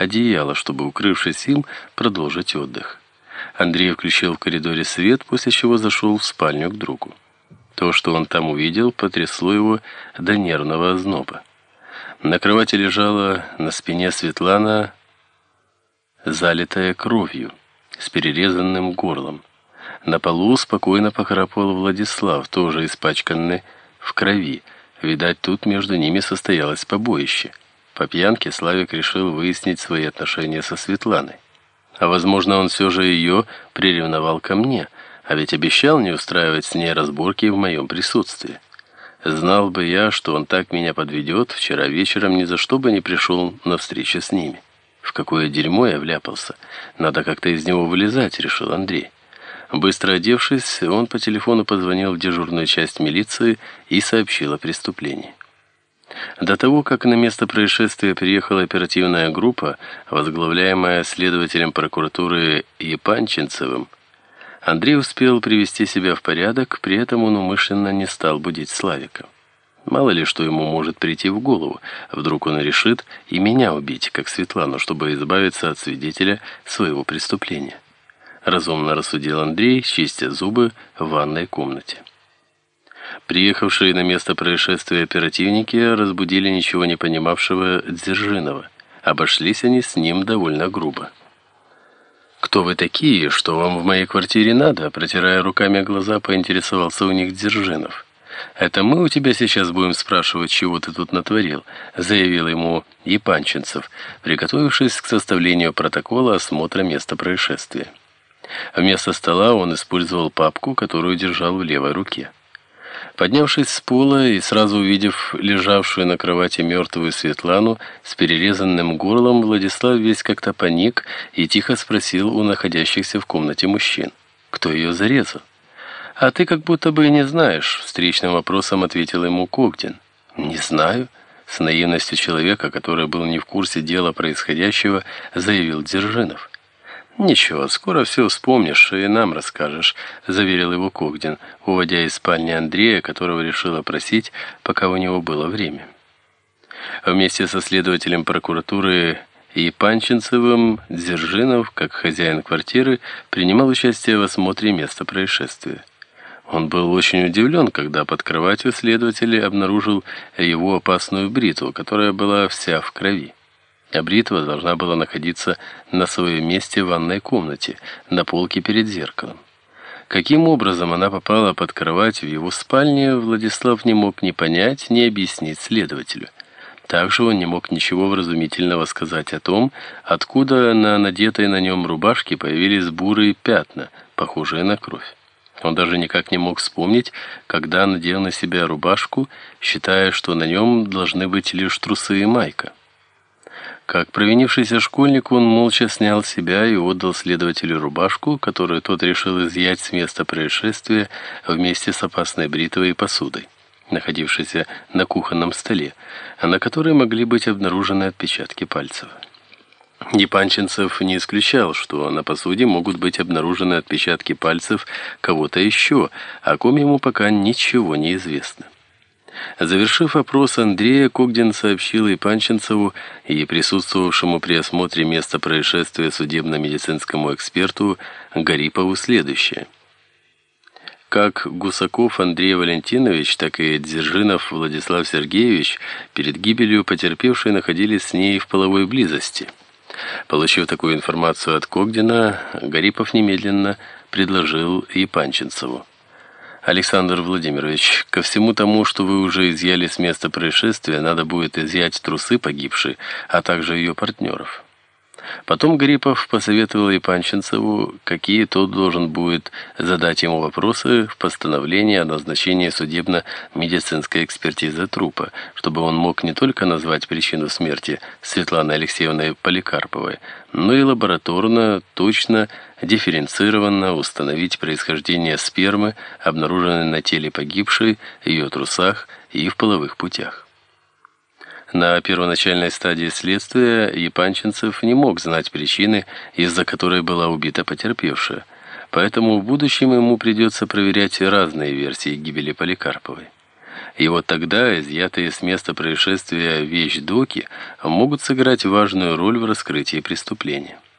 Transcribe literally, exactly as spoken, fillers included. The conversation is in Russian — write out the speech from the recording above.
одеяло, чтобы, укрывшись им, продолжить отдых. Андрей включил в коридоре свет, после чего зашел в спальню к другу. То, что он там увидел, потрясло его до нервного озноба. На кровати лежала на спине Светлана, залитая кровью, с перерезанным горлом. На полу спокойно похрапывал Владислав, тоже испачканный в крови. Видать, тут между ними состоялось побоище. По пьянке Славик решил выяснить свои отношения со Светланой. А возможно, он все же ее приревновал ко мне, а ведь обещал не устраивать с ней разборки в моем присутствии. Знал бы я, что он так меня подведет, вчера вечером ни за что бы не пришел на встречу с ними. В какое дерьмо я вляпался. Надо как-то из него вылезать, решил Андрей. Быстро одевшись, он по телефону позвонил в дежурную часть милиции и сообщил о преступлении. До того, как на место происшествия приехала оперативная группа, возглавляемая следователем прокуратуры Епанчинцевым, Андрей успел привести себя в порядок, при этом он умышленно не стал будить Славика. Мало ли, что ему может прийти в голову. Вдруг он решит и меня убить, как Светлану, чтобы избавиться от свидетеля своего преступления. Разумно рассудил Андрей, чистя зубы в ванной комнате. Приехавшие на место происшествия оперативники разбудили ничего не понимавшего Дзержинова. Обошлись они с ним довольно грубо. «Кто вы такие? Что вам в моей квартире надо?» Протирая руками глаза, поинтересовался у них Дзержинов. «Это мы у тебя сейчас будем спрашивать, чего ты тут натворил», заявил ему Епанчинцев, приготовившись к составлению протокола осмотра места происшествия. Вместо стола он использовал папку, которую держал в левой руке. Поднявшись с пола и сразу увидев лежавшую на кровати мертвую Светлану с перерезанным горлом, Владислав весь как-то паник и тихо спросил у находящихся в комнате мужчин, кто ее зарезал. «А ты как будто бы и не знаешь», — встречным вопросом ответил ему Когдин. «Не знаю», — с наивностью человека, который был не в курсе дела происходящего, заявил Дзержинов. «Ничего, скоро все вспомнишь и нам расскажешь», — заверил его Когдин, уводя из спальни Андрея, которого решил опросить, пока у него было время. Вместе со следователем прокуратуры Епанчинцевым Дзержинов, как хозяин квартиры, принимал участие в осмотре места происшествия. Он был очень удивлен, когда под кроватью следователь обнаружил его опасную бритву, которая была вся в крови. А бритва должна была находиться на своем месте в ванной комнате, на полке перед зеркалом. Каким образом она попала под кровать в его спальне, Владислав не мог ни понять, ни объяснить следователю. Также он не мог ничего вразумительного сказать о том, откуда на надетой на нем рубашке появились бурые пятна, похожие на кровь. Он даже никак не мог вспомнить, когда надел на себя рубашку, считая, что на нем должны быть лишь трусы и майка. Как провинившийся школьник, он молча снял с себя и отдал следователю рубашку, которую тот решил изъять с места происшествия вместе с опасной бритвой и посудой, находившейся на кухонном столе, а на которой могли быть обнаружены отпечатки пальцев. Епанчинцев не исключал, что на посуде могут быть обнаружены отпечатки пальцев кого-то еще, о ком ему пока ничего не известно. Завершив опрос Андрея, Когдин сообщил Епанчинцеву и присутствовавшему при осмотре места происшествия судебно-медицинскому эксперту Гарипову следующее. Как Гусаков Андрей Валентинович, так и Дзержинов Владислав Сергеевич перед гибелью потерпевшей находились с ней в половой близости. Получив такую информацию от Когдина, Гарипов немедленно предложил Епанчинцеву: «Александр Владимирович, ко всему тому, что вы уже изъяли с места происшествия, надо будет изъять трусы погибшей, а также ее партнеров». Потом Гарипов посоветовал Епанчинцеву, какие тот должен будет задать ему вопросы в постановлении о назначении судебно-медицинской экспертизы трупа, чтобы он мог не только назвать причину смерти Светланы Алексеевны Поликарповой, но и лабораторно, точно, дифференцированно установить происхождение спермы, обнаруженной на теле погибшей, ее трусах и в половых путях. На первоначальной стадии следствия Епанчинцев не мог знать причины, из-за которой была убита потерпевшая, поэтому в будущем ему придется проверять разные версии гибели Поликарповой. И вот тогда изъятые с места происшествия вещдоки могут сыграть важную роль в раскрытии преступления.